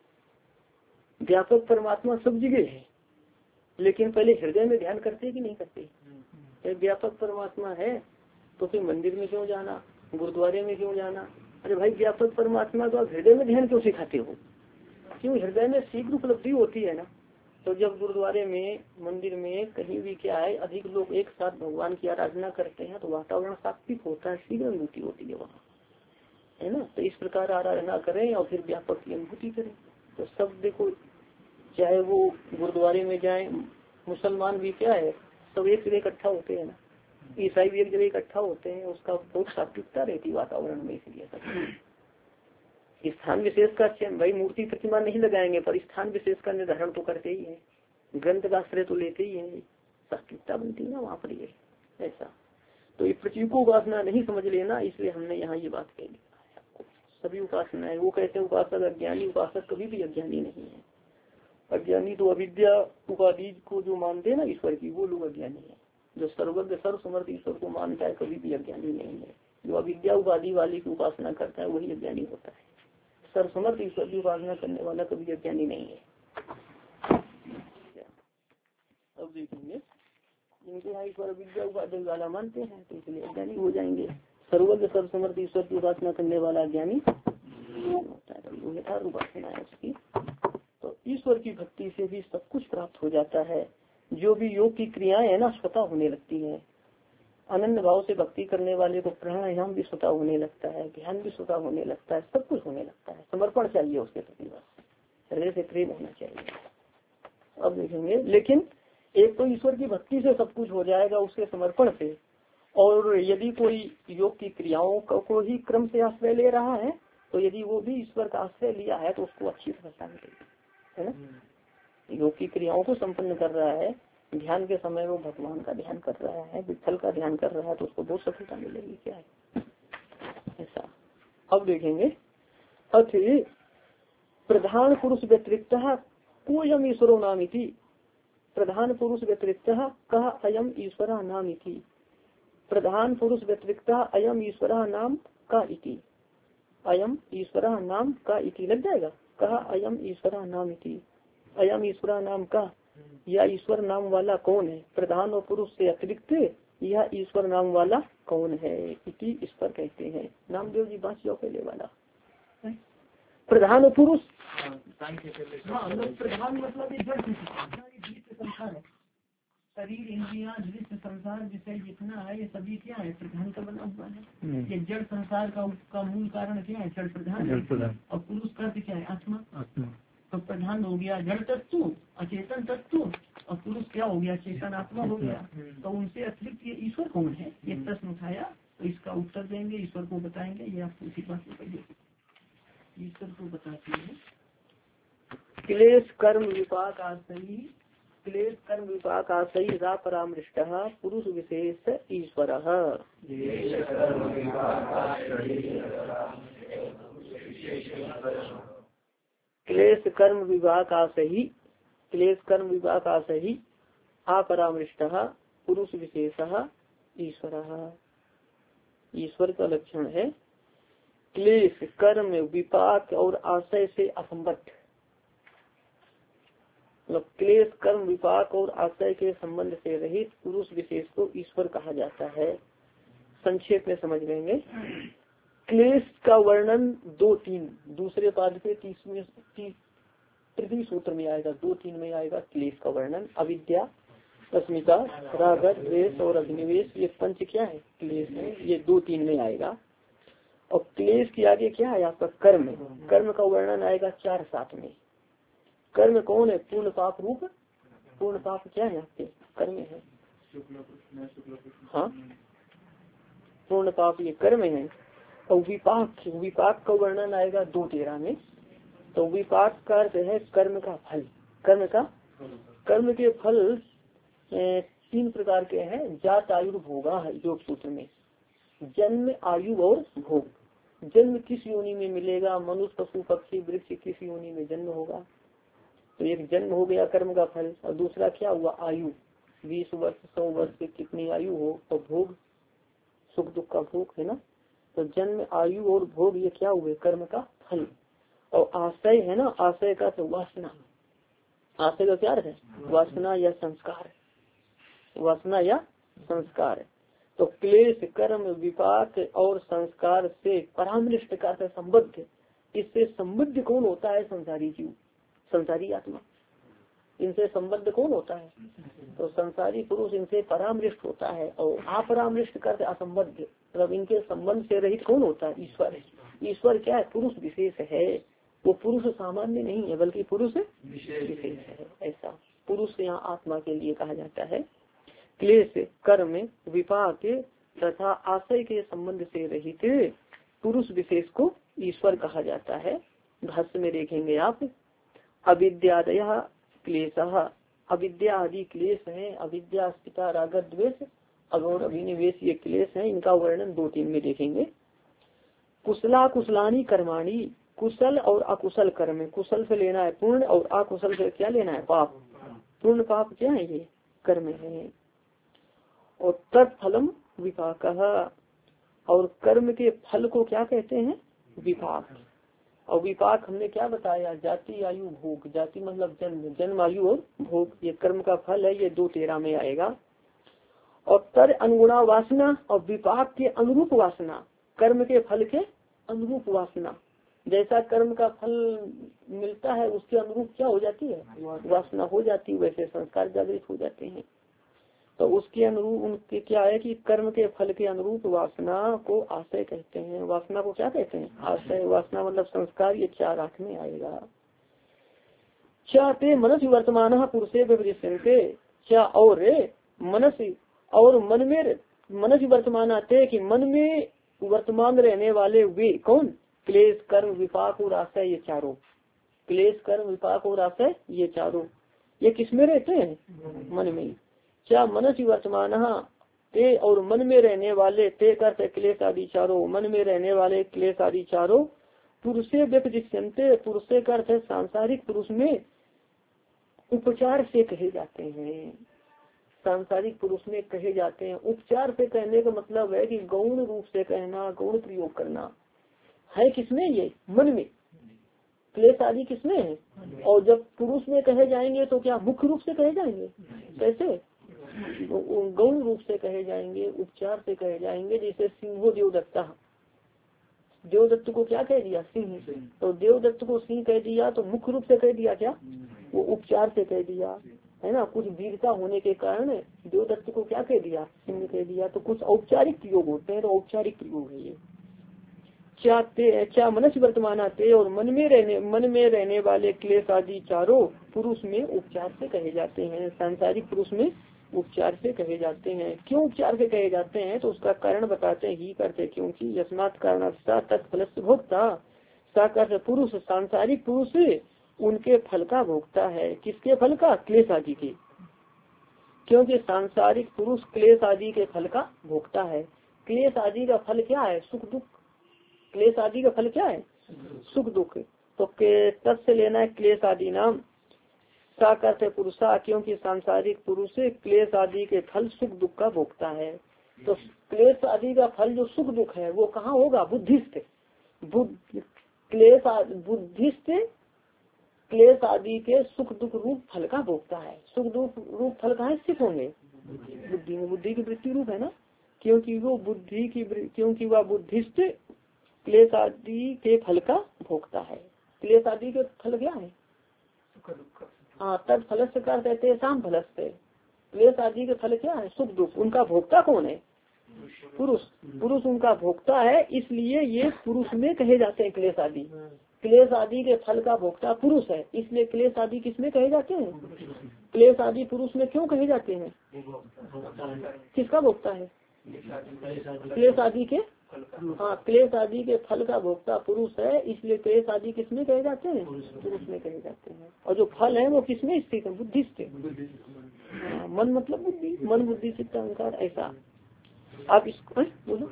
व्यापक परमात्मा सब जगह है, लेकिन पहले हृदय में ध्यान करते कि नहीं करते? व्यापक परमात्मा है तो फिर मंदिर में क्यों जाना, गुरुद्वारे में क्यों जाना? अरे भाई व्यापक परमात्मा तो आप हृदय में ध्यान क्यों सिखाते हो? क्यों? हृदय में शीघ्र उपलब्धि होती है ना। तो जब गुरुद्वारे में, मंदिर में कहीं भी क्या है, अधिक लोग एक साथ भगवान की आराधना करते हैं तो वातावरण सात्विक होता है, शीघ्र अनुभूति होती है वहाँ, है ना। तो इस प्रकार आराधना करें और फिर व्यापक की अनुभूति करें। तो सब देखो, चाहे वो गुरुद्वारे में जाए, मुसलमान भी क्या है सब एक जगह इकट्ठा होते हैं ना, ईसाई भी एक जगह इकट्ठा होते हैं, उसका बहुत सात्विकता रहती वातावरण में। इसलिए सब स्थान विशेष का भाई मूर्ति प्रतिमा नहीं लगाएंगे, पर स्थान विशेष का निर्धारण तो करते ही है, ग्रंथ का आश्रय तो लेते ही है, सात्विकता बनती है ना वहाँ पर। ये ऐसा तो ये प्रतीकों उपासना नहीं समझ लेना, इसलिए हमने यहाँ ये बात कह दी आपको। सभी उपासना है, वो कहते हैं उपासक अज्ञानी, उपासक कभी भी अज्ञानी नहीं है। अज्ञानी तो अविद्या उपाधि को जो मानते हैं ना ईश्वर की, वो लोग अज्ञानी है। जो सर्वज्ञ सर्वसमर्थ ईश्वर को मानता है कभी भी अज्ञानी नहीं है। जो अविद्या उपाधि वाली की उपासना करता है वही अज्ञानी होता है। सर्वसमर्थ ईश्वर की उपासना करने वाला कभी अज्ञानी नहीं है। अब देखेंगे इनके यहाँ ईश्वर अविद्या उपाधि वाला मानते हैं तो इसलिए अज्ञानी हो जाएंगे। सर्वज्ञ सर्वसमर्थ ईश्वर की उपासना करने वाला अज्ञानी होता है, तो यथार्थ उपासना है उसकी। तो ईश्वर की भक्ति से भी सब कुछ प्राप्त हो जाता है। जो भी योग की क्रियाएं है ना स्वतः होने लगती है। अनन्य भाव से भक्ति करने वाले को प्राणायाम भी स्वतः होने लगता है, ध्यान भी स्वतः होने लगता है, सब कुछ होने लगता है। समर्पण चाहिए उसके प्रति, बस हृदय से प्रेम होना चाहिए। अब देखेंगे, लेकिन एक तो ईश्वर की भक्ति से सब कुछ हो जाएगा उसके समर्पण से, और यदि कोई योग की क्रियाओं को ही क्रम से आश्रय ले रहा है, तो यदि वो भी ईश्वर का आश्रय लिया है तो उसको अच्छी सफलता मिलेगी, है ना। योग की क्रियाओं को संपन्न कर रहा है, ध्यान के समय वो भगवान का ध्यान कर रहा है, विठल का ध्यान कर रहा है, तो उसको बहुत सफलता मिलेगी। क्या है ऐसा। अब देखेंगे अथ प्रधान पुरुष व्यतिरिक्त कोयम ईश्वरो नाम इति। प्रधान पुरुष व्यतिरिक्त कह अयम ईश्वर नाम इति। प्रधान पुरुष व्यतिरिक्त अयम ईश्वर नाम का इति। अयम ईश्वर नाम का इति लग जाएगा। कहा अयम ईश्वर नाम इति। अयम ईश्वर नाम का, यह ईश्वर नाम वाला कौन है। प्रधान और पुरुष से अतिरिक्त यह ईश्वर नाम वाला कौन है, इति इस पर कहते हैं। नामदेव जी बांसियों पहले वाला प्रधान और पुरुष। प्रधान मतलब संसार है, शरीर इंद्रियां दृश्य संसार विषय जितना है ये सभी क्या है, प्रधान का बना हुआ है। ये जड़ संसार का मूल कारण क्या है, जड़ प्रधान। और पुरुष का क्या है, आत्मा। तो प्रधान हो गया जड़ तत्व, अचेतन तत्व, और पुरुष क्या हो गया, चेतन आत्मा हो गया। तो उनसे अतिरिक्त ये ईश्वर कौन है, ये प्रश्न उठाया, तो इसका उत्तर देंगे, ईश्वर को बताएंगे। ये आप उसी बात को कहिए, ईश्वर को बताते हैं। क्लेश कर्म विपाक आश्रयी, क्लेश कर्म विपाक आश्रयी रा परामृष्ट पुरुष विशेष ईश्वर। क्लेश कर्म विभाग आसही, क्लेश कर्म विभाग आसही अपरामृष्ट पुरुष विशेष ईश्वर। ईश्वर का लक्षण है क्लेश कर्म विपाक और आशय से असंबद्ध। मतलब क्लेश कर्म विपाक और आशय के संबंध से रहित पुरुष विशेष को ईश्वर कहा जाता है। संक्षेप में समझ लेंगे। क्लेश का वर्णन 2-3 दूसरे पाद पे तृतीय सूत्र में आएगा, 2-3 में आएगा क्लेश का वर्णन। अविद्या, अस्मिता, राग, द्वेष और अभिनिवेश, ये पंच क्या है, क्लेश है। ये 2-3 में आएगा। और क्लेश के आगे क्या है आपका कर्म। कर्म का वर्णन आएगा 4-7 में। कर्म कौन है, पूर्ण पाप रूप। पूर्ण पाप क्या है आपके कर्म है। हाँ, पूर्ण पाप ये कर्म है। और विपाक, विपाक का वर्णन आएगा 2-13 में। तो विपाक का अर्थ है कर्म का फल। कर्म का, कर्म के फल 3 प्रकार के हैं। जात आयु भोगा है योग सूत्र में। जन्म, आयु और भोग। जन्म किस योनि में मिलेगा, मनुष्य, पशु, पक्षी, वृक्ष, किस योनि में जन्म होगा। तो एक जन्म हो गया कर्म का फल, और दूसरा क्या हुआ, आयु, 20 वर्ष 100 वर्ष से कितनी आयु हो, और भोग, सुख दुख का भोग है ना। तो जन्म, आयु और भोग ये क्या हुए, कर्म का फल। और आशय है ना, आशय का तो वासना। आशय का क्या है, वासना या संस्कार। वासना या संस्कार। तो क्लेश कर्म विपाक और संस्कार से परामृष्ट का संबद्ध। इससे संबद्ध कौन होता है, संसारी जीव, संसारी आत्मा। इनसे संबद्ध कौन होता है, तो संसारी पुरुष इनसे परामृष्ट होता है। और अपरामृष्ट करते असंबद्ध, मतलब इनके संबंध से रहित कौन होता है, ईश्वर। ईश्वर क्या है, पुरुष विशेष है। वो पुरुष सामान्य नहीं है बल्कि पुरुष विशेष है। ऐसा पुरुष यहाँ आत्मा के लिए कहा जाता है। क्लेश कर्म विपाक तथा आशय के संबंध से रहित पुरुष विशेष को ईश्वर कहा जाता है। भाष्य में देखेंगे आप, अविद्यादय क्लेश, अविद्या आदि क्लेश है। अविद्या, अस्मिता, राग, द्वेष, अगौर, अभिनिवेश ये क्लेश है। इनका वर्णन 2-3 में देखेंगे। कुशला कुशलानी कर्माणी, कुशल और अकुशल कर्म। कुशल से लेना है पूर्ण, और अकुशल से क्या लेना है, पाप। पूर्ण पाप क्या है, ये कर्म है। और तत्फलम विपाक, और कर्म के फल को क्या कहते हैं, विपाक। और विपाक हमने क्या बताया, जाति, आयु, भोग। जाति मतलब जन्म, जन्म, आयु और भोग, ये कर्म का फल है। ये 2-13 में आएगा। और तर अनुगुणा वासना, और विपाक के अनुरूप वासना, कर्म के फल के अनुरूप वासना। जैसा कर्म का फल मिलता है उसके अनुरूप क्या हो जाती है, वासना हो जाती है। वैसे संस्कार जागृत हो जाते हैं। तो उसके अनुरूप उनके क्या है कि कर्म के फल के अनुरूप वासना को आशय कहते हैं। वासना को क्या कहते हैं, आशय। वासना मतलब संस्कार। ये 4-8 में आएगा। चाहते मनस वर्तमान पुरुषे विवृष्यन्ते, और मनस और मन में मनस वर्तमान आते हैं कि मन में वर्तमान रहने वाले वे कौन, क्लेश कर्म विपाक और आशय, ये चारों क्लेश कर्म विपाक और आशय ये चारों, ये किसमें रहते हैं, मन में। क्या मनस वर्तमान ते, और मन में रहने वाले ते करते क्लेश आदि चारों, मन में रहने वाले क्लेश आदि चारों पुरुषे व्यक्तिष्यन्ते, पुरुषे का अर्थ है सांसारिक पुरुष में उपचार से कहे जाते हैं, सांसारिक पुरुष में कहे जाते हैं। उपचार से कहने का मतलब है कि गौण रूप से कहना, गौण प्रयोग करना है किसमें, ये मन में, क्लेश आदि किसमें है। और जब पुरुष में कहे जाएंगे तो क्या मुख्य रूप से कहे जाएंगे, कैसे, गौण रूप से कहे जाएंगे, उपचार से कहे जाएंगे। जैसे सिंहो देवदत्ता, देवदत्त को क्या कह दिया, सिंह, तो देवदत्त को सिंह कह दिया तो मुख्य रूप से कह दिया क्या, वो उपचार से कह दिया है ना। कुछ वीरता होने के कारण देवदत्त को क्या कह दिया, सिंह कह दिया। तो कुछ औपचारिक प्रयोग होते हैं, तो औपचारिक प्रयोग है ये। क्या मनस वर्तमान आते, और मन में रहने वाले क्लेश आदि चारों पुरुष में उपचार से कहे जाते हैं, सांसारिक पुरुष में उपचार से कहे जाते हैं। क्यों उपचार से कहे जाते हैं, तो उसका कारण बताते हैं, ही करते क्योंकि यस्मात् कारणात् तत्फल भोक्ता, सा कर पुरुष, सांसारिक पुरुष उनके फल का भोगता है। किसके फल का, क्लेश आदि के, क्योंकि सांसारिक पुरुष क्लेश आदि के फल का भोगता है। क्लेश आदि का फल क्या है, सुख दुख, क्लेश आदि का फल क्या है, सुख दुख। तो तत्से लेना है क्लेश आदि नाम, सा करते पुरुषा, क्योंकि सांसारिक पुरुष क्लेश आदि के फल सुख दुख का भोगता है। तो क्लेश आदि का फल जो सुख दुख है वो कहाँ होगा, बुद्धिस्ट, बुद्धिस्ट क्लेश आदि के सुख दुख रूप फल का भोगता है। सुख दुख रूप फल कहाँ स्थित होंगे, बुद्धि में, बुद्धि की वृत्ति रूप है ना, क्योंकि वो बुद्धि की, क्योंकि वह बुद्धिस्ट क्लेश आदि के फल का भोगता है। क्लेश आदि के फल क्या है, हाँ, तद फलस्य करते थे शाम फलस्य, क्लेश आदि के फल क्या है, सुख दुख। उनका भोक्ता कौन है, पुरुष, पुरुष उनका भोक्ता है, इसलिए ये पुरुष में कहे जाते हैं क्लेश आदि। क्लेश आदि के फल का भोक्ता पुरुष है, इसलिए क्लेश आदि किसमें कहे जाते हैं, क्लेश आदि पुरुष में क्यों कहे जाते हैं, किसका भोक्ता है, क्लेश आदि के, हाँ, क्लेश आदि के फल का भोक्ता पुरुष है, इसलिए क्लेश आदि किसमें कहे जाते हैं, पुरुष में कहे जाते हैं। और जो फल है वो किसमें स्थित है, बुद्धि स्थित, मन मतलब बुद्धि, मन बुद्धि चित्त अहंकार, ऐसा। आप इसको बोलो,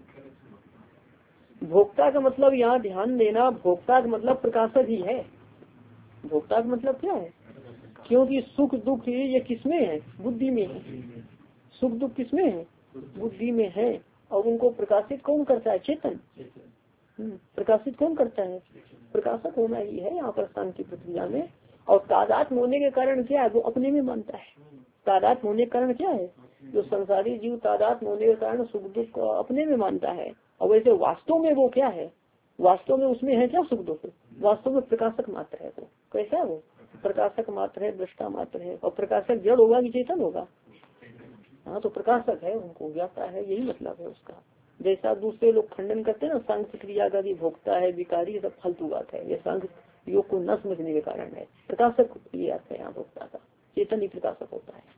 भोक्ता का मतलब यहाँ ध्यान देना, भोक्ता का मतलब प्रकाशक ही है। भोक्ता का मतलब क्या है, क्योंकि सुख दुख ये किसमें है, बुद्धि में है, सुख दुख किसमें है, बुद्धि में है। और उनको प्रकाशित कौन करता है, चेतन, प्रकाशित कौन करता है, प्रकाशक होना ही है यहाँ पर शांति प्रक्रिया में। और तादात्म्य होने के कारण क्या है, वो अपने में मानता है। तादात्म्य होने के कारण क्या है, जो संसारी जीव तादात्म्य होने के कारण सुख दुख को अपने में मानता है। और वैसे वास्तव में वो क्या है, वास्तव में उसमें है क्या सुख दुख, वास्तव में प्रकाशक मात्र है। वो कैसा है, वो प्रकाशक मात्र है, दृष्टा मात्र है। और प्रकाशक जड़ होगा कि चेतन होगा, हाँ, तो प्रकाशक है, उनको ज्ञाता है, यही मतलब है उसका। जैसा दूसरे लोग खंडन करते हैं ना, सांख्य क्रिया का भी भोक्ता है, विकारी, सब फालतू बात है। ये सांख्य योग को न समझने के कारण है। प्रकाशक ये अर्थ है यहाँ भोक्ता का, चेतन ही प्रकाशक होता है।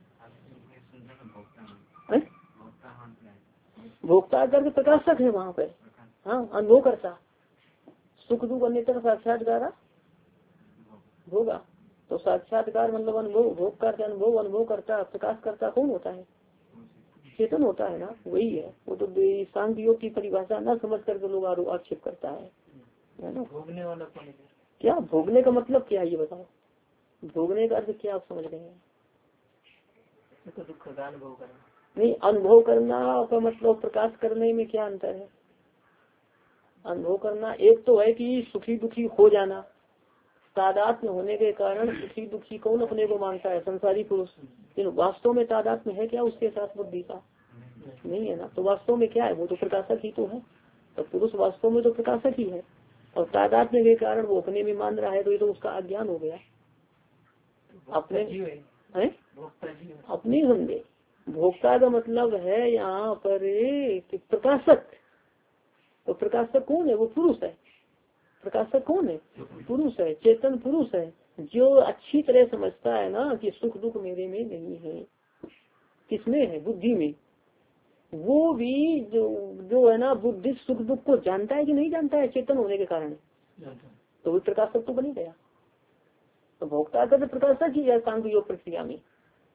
भोक्ता करके प्रकाशक है वहाँ पे, हाँ, अनुभव करता, सुख दुख अन्यतर साक्षात्कार होगा। तो साक्षात्कार मतलब अनुभव, भोग करता, अनुभव, अनुभव करता, प्रकाश करता कौन होता है, चेतन होता है ना, वही है। वो तो सांख्य योग की परिभाषा न समझ करके लोग आक्षेप करता है ना। भोगने वाला कौन है, क्या भोगने का मतलब क्या है ये बताओ, भोगने का अर्थ क्या आप समझ रहे हैं, तो दुख का अनुभव करना नहीं, अनुभव करना का मतलब प्रकाश करने में क्या अंतर है। अनुभव करना एक तो है कि सुखी दुखी हो जाना, तादात्म्य होने के कारण सुखी दुखी कौन अपने को मानता है, संसारी पुरुष। लेकिन वास्तव में तादात्म्य है क्या उसके साथ बुद्धि का, नहीं है ना। तो वास्तव में क्या है, वो तो प्रकाशक ही तो है। तो पुरुष वास्तव में तो प्रकाशक ही है, और तादात्म्य के कारण वो अपने में मान रहा है, तो ये तो उसका अज्ञान हो गया। अपने है अपनी समझे, भोक्ता का मतलब है यहाँ पर प्रकाशक। तो प्रकाशक कौन है, वो पुरुष है। प्रकाशक कौन है, पुरुष है, चेतन पुरुष है, जो अच्छी तरह समझता है ना कि सुख दुख मेरे में नहीं है। किसमें है, बुद्धि में। वो भी जो है ना बुद्धि सुख दुख को जानता है कि नहीं जानता है चेतन होने के कारण, तो वो प्रकाशक तो बन ही गया। तो भोक्ता का तो प्रकाशक ही है सांख्य योग प्रक्रिया में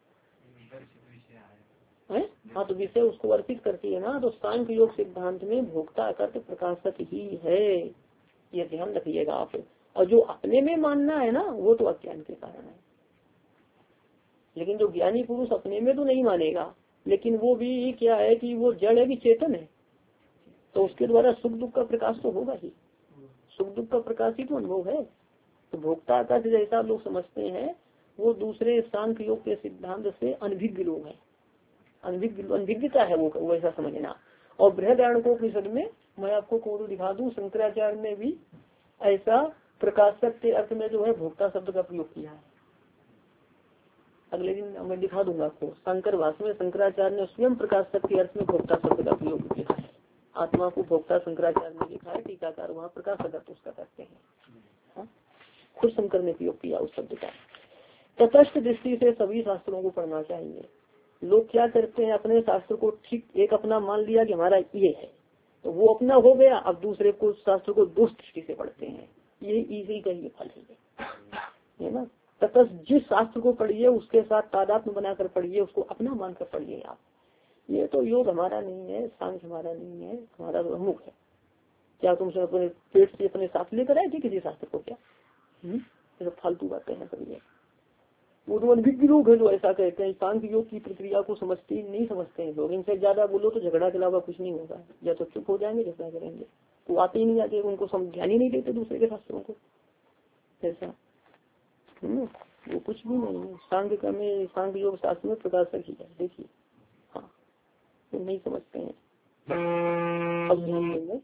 है। हाँ तो विषय उसको अर्पित करती है ना, तो सांख्य योग सिद्धांत में भोक्ता का तो प्रकाशक ही है, ये ध्यान रखिएगा आप। और जो अपने में मानना है ना वो तो अज्ञान के कारण है, लेकिन जो ज्ञानी पुरुष अपने में तो नहीं मानेगा, लेकिन वो भी क्या है कि वो जड़ है कि चेतन है, तो उसके द्वारा सुख दुख का प्रकाश तो होगा ही, सुख दुख का प्रकाश ही तो अनुभव है। तो भोक्ता का जैसा लोग समझते हैं वो दूसरे सांख्य योग के सिद्धांत से अनभिज्ञ लोग हैं, अनभिज्ञता है वो ऐसा समझना। और बृहदारण्यकोपनिषद में मैं आपको कोड दिखा दूं, शंकराचार्य ने भी ऐसा प्रकाशक के अर्थ में जो है भोक्ता शब्द का प्रयोग किया है। अगले दिन मैं दिखा दूंगा आपको, शंकर भाष्य में शंकराचार्य ने स्वयं प्रकाशक के अर्थ में भोक्ता शब्द का प्रयोग किया है। आत्मा को भोक्ता शंकराचार्य ने लिखा है, टीकाकार वहाँ प्रकाशक अर्थ उसका करते हैं। खुद शंकर ने प्रयोग किया उस शब्द का। तटस्थ दृष्टि से सभी शास्त्रों को पढ़ना चाहिए। लोग क्या करते हैं, अपने शास्त्र को ठीक एक अपना मान लिया कि हमारा ये है, तो वो अपना हो गया, अब दूसरे को शास्त्र को दुष्ट दृष्टि से पढ़ते हैं। ये इसी का ये फल है ना। तटस्थ जिस शास्त्र को पढ़िए उसके साथ तादात्म्य बनाकर पढ़िए, उसको अपना मानकर पढ़िए आप। ये तो योग हमारा नहीं है, सांख्य हमारा नहीं है, हमारा तो अमुक है। क्या तुमसे अपने पेट से अपने साथ लेकर आए थे किसी शास्त्र को? क्या तो फालतू बातें हैं सब ये। वो तो अनभिज्ञ लोग है जो ऐसा कहते हैं, सांख्य योग की प्रक्रिया को समझते नहीं समझते हैं लोग। इनसे ज्यादा बोलो तो झगड़ा के अलावा कुछ नहीं होगा, या तो चुप हो जाएंगे झगड़ा करेंगे, वो आते ही नहीं आते, उनको ध्यान ही नहीं देते दूसरे के शास्त्रों को ऐसा। वो कुछ भी नहीं है। सांख्य योग शास्त्र में प्रकाशक ही है, देखिए। हाँ तो नहीं समझते हैं। अब ध्यान देंगे,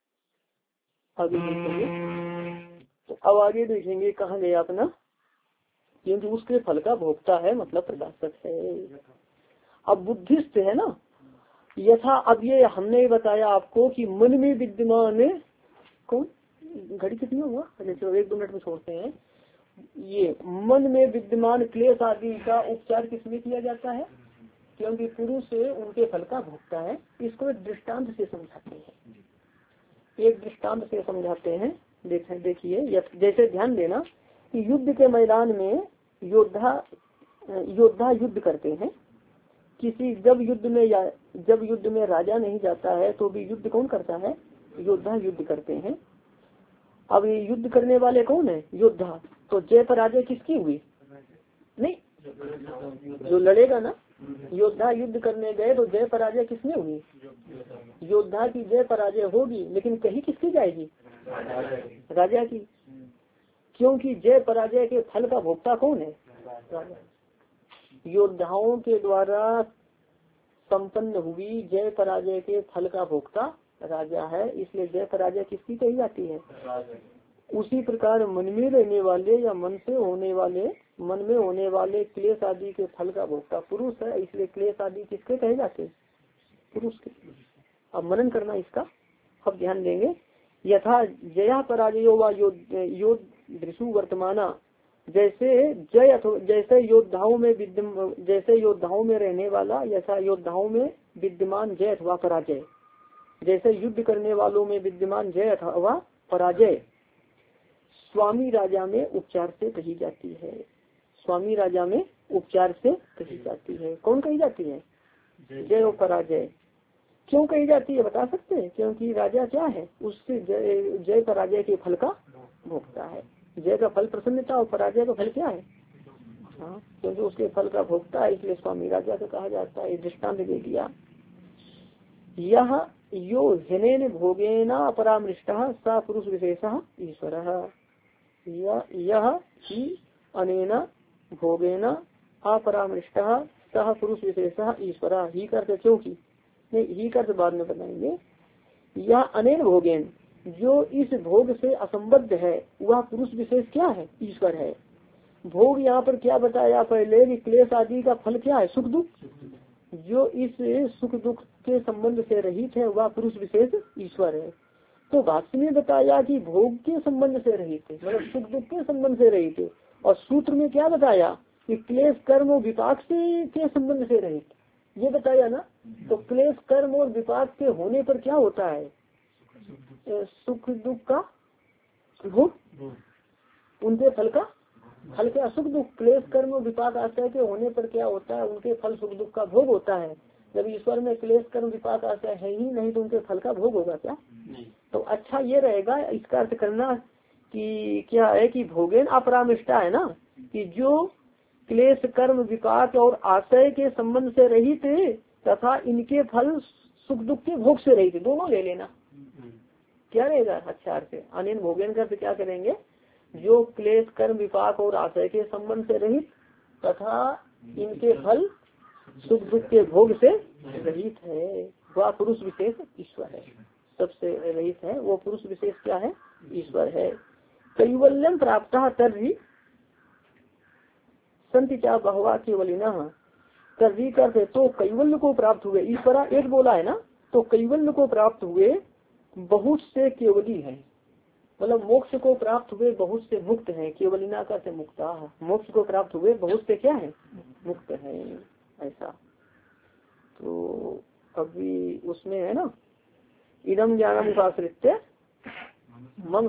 आगे देखेंगे। तो अब आगे देखेंगे कहाँ गया अपना, क्योंकि उसके फल का भोक्ता है मतलब प्रकाशक है। अब बुद्धिस्ट है ना, यथा अब ये हमने बताया आपको कि मन में विद्यमान कौन, घड़ी कितनी हुआ, अच्छा चलो 1-2 मिनट में छोड़ते हैं। ये मन में विद्यमान क्लेश आदि का उपचार किसमें किया जाता है, क्योंकि पुरुष से उनके फल का भोक्ता है। इसको एक दृष्टांत से समझाते हैं, एक दृष्टांत से समझाते हैं। देखिए जैसे ध्यान देना कि युद्ध के मैदान में योद्धा युद्ध करते हैं। किसी जब युद्ध में राजा नहीं जाता है तो भी युद्ध कौन करता है, योद्धा युद्ध करते हैं। अब ये युद्ध करने वाले कौन है, योद्धा। तो जय पराजय किसकी हुई, नहीं जो लड़ेगा ना, योद्धा युद्ध करने गए तो जय पराजय किसने हुई, योद्धा की जय पराजय होगी, लेकिन कहीं किसकी जाएगी, राजा की। क्योंकि जय पराजय के फल का भोक्ता कौन है, राजा। योद्धाओं के द्वारा संपन्न हुई जय पराजय के फल का भोक्ता राजा है, इसलिए जय पराजय किसकी कही जाती है। उसी प्रकार मन में रहने वाले या मन में होने वाले क्लेश आदि के फल का भोक्ता पुरुष है, इसलिए क्लेश आदि किसके कहे जाते, पुरुष के। अब मनन करना इसका। अब ध्यान देंगे, यथा जया पराजयो व योद्धृषु वर्तमाना, जैसे योद्धाओं में रहने वाला, यथा योद्धाओं में विद्यमान जय अथवा पराजय, जैसे युद्ध करने वालों में विद्यमान जय अथवा पराजय स्वामी राजा में उपचार से कही जाती है। स्वामी राजा में उपचार से कही जाती है। कौन कही जाती है, जय और पराजय। क्यों कही जाती है बता सकते हैं, क्योंकि राजा क्या है, उससे जय पराजय के फल का भोक्ता है। जय का फल प्रसन्नता और पराजय का फल क्या है, हाँ, क्योंकि उसके फल का भोक्ता है, इसलिए स्वामी राजा को कहा जाता है। दृष्टांत दे दिया, यह यो जनेन भोगेना परामृष्टः सा पुरुष विशेषः ईश्वरः। यह ही अनेन भोगेना अपरामृष्टः सह पुरुष विशेषः ईश्वरः। ही करते क्योंकि नहीं, ही करते बाद में बताएंगे। यह अनेन भोगेन, जो इस भोग से असंबद्ध है वह पुरुष विशेष क्या है, ईश्वर है। भोग यहाँ पर क्या बताया पहले कि क्लेश आदि का फल क्या है, सुख दुख। जो इस सुख दुख के संबंध से रहित है वह पुरुष विशेष ईश्वर है। तो भाष्य में बताया कि भोग के संबंध से रहित है, मतलब सुख दुख के संबंध से रहित है। और सूत्र में क्या बताया कि क्लेश कर्म और विपाक से के संबंध से रहित। ये बताया ना। तो क्लेश कर्म और विपाक के होने पर क्या होता है, सुख दुख का भोग, उनके फल का सुख दुख। क्लेश कर्म और विपाक आश्रय के होने पर क्या होता है, उनके फल सुख दुख का भोग होता है। जब ईश्वर में क्लेश कर्म विपाक आश्रय है ही नहीं तो उनके फल का भोग होगा क्या? तो अच्छा ये रहेगा इसका अर्थ करना कि क्या है कि भोगेन अपरामिष्टा है ना, कि जो क्लेश कर्म विपाक और आशय के संबंध से रहित तथा इनके फल सुख दुख के भोग से रहित, दोनों ले लेना। क्या रहेगा अच्छा अर्थ? अनिल भोगेन का क्या करेंगे, जो क्लेश कर्म विपाक और आशय के संबंध से रहित तथा इनके फल सुख दुख के भोग से रहित है, वह पुरुष विशेष ईश्वर है। सबसे रहित है वो पुरुष विशेष क्या है, ईश्वर है। कैवल्यम प्राप्त तर्हि संति चा बहुवा केवलिना, तर्हि करते तो कैवल्य को प्राप्त हुए, ईश्वरा एक बोला है ना, तो कैवल्य को प्राप्त हुए बहुत से केवली है, मतलब मोक्ष को प्राप्त हुए बहुत से मुक्त हैं। केवलिना का से मुक्ता, मोक्ष को प्राप्त हुए बहुत से क्या है, मुक्त है। ऐसा तो अभी उसमें है ना, इदम ज्ञानम उपाश्रित्य मम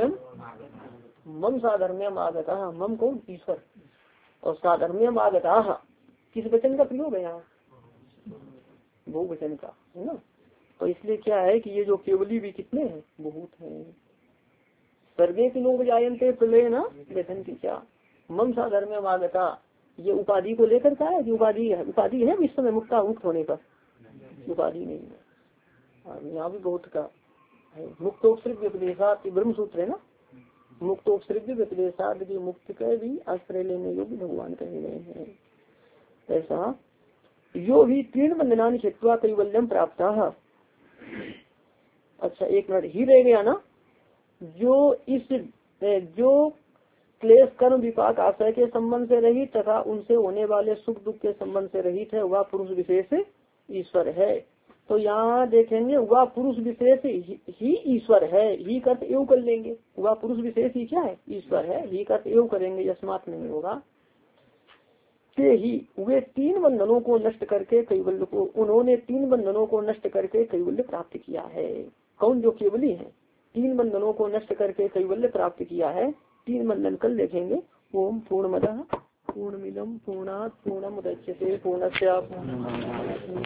साधर्म्यम आगता, मम कौन ईश्वर, और साधर्म्यम आगता किस वचन का प्रयोग है यहाँ, बहुवचन का है ना। तो इसलिए क्या है कि ये जो केवली भी कितने हैं, बहुत हैं। सर्वे के लोग जायन्ते प्रलय ना लेखन की क्या, मम साधर्म्यम आगता, ये उपाधि को लेकर का है कि उपाधि है इस समय मुक्त होने पर, उपाधि नहीं है। यहाँ भी बहुत का है, मुक्तोपसर्ग व्यपदेशात ब्रह्म सूत्र है ना, मुक्तोपसर्ग व्यपदेशात की मुक्त के भी आश्रय लेने योग्य भगवान कहे गए हैं। ऐसा यो भी तीर्ण बंधना छित्वा कैवल्यम प्राप्त। अच्छा एक मिनट ही रह गया ना, जो क्लेश कर्म विपाक आशय के संबंध से रहित तथा उनसे होने वाले सुख दुख के संबंध से रहित है, वह पुरुष विशेष ईश्वर है। तो यहाँ देखेंगे वह पुरुष विशेष ही ईश्वर है, ही करते एवं कर लेंगे, वह पुरुष विशेष ही क्या है, ईश्वर है, ही करते एवं करेंगे, यस्मात नहीं होगा। के ही वे तीन बंधनों को नष्ट करके कैवल्य को, उन्होंने तीन बंधनों को नष्ट करके कैवल्य प्राप्त किया है। कौन, जो केवली है, तीन बंधनों को नष्ट करके कैवल्य प्राप्त किया है। तीन बंधन कल देखेंगे। ओम पूर्णमदः पूर्णमिदं पूर्णात् पूर्णमुदच्यते पूर्णस्य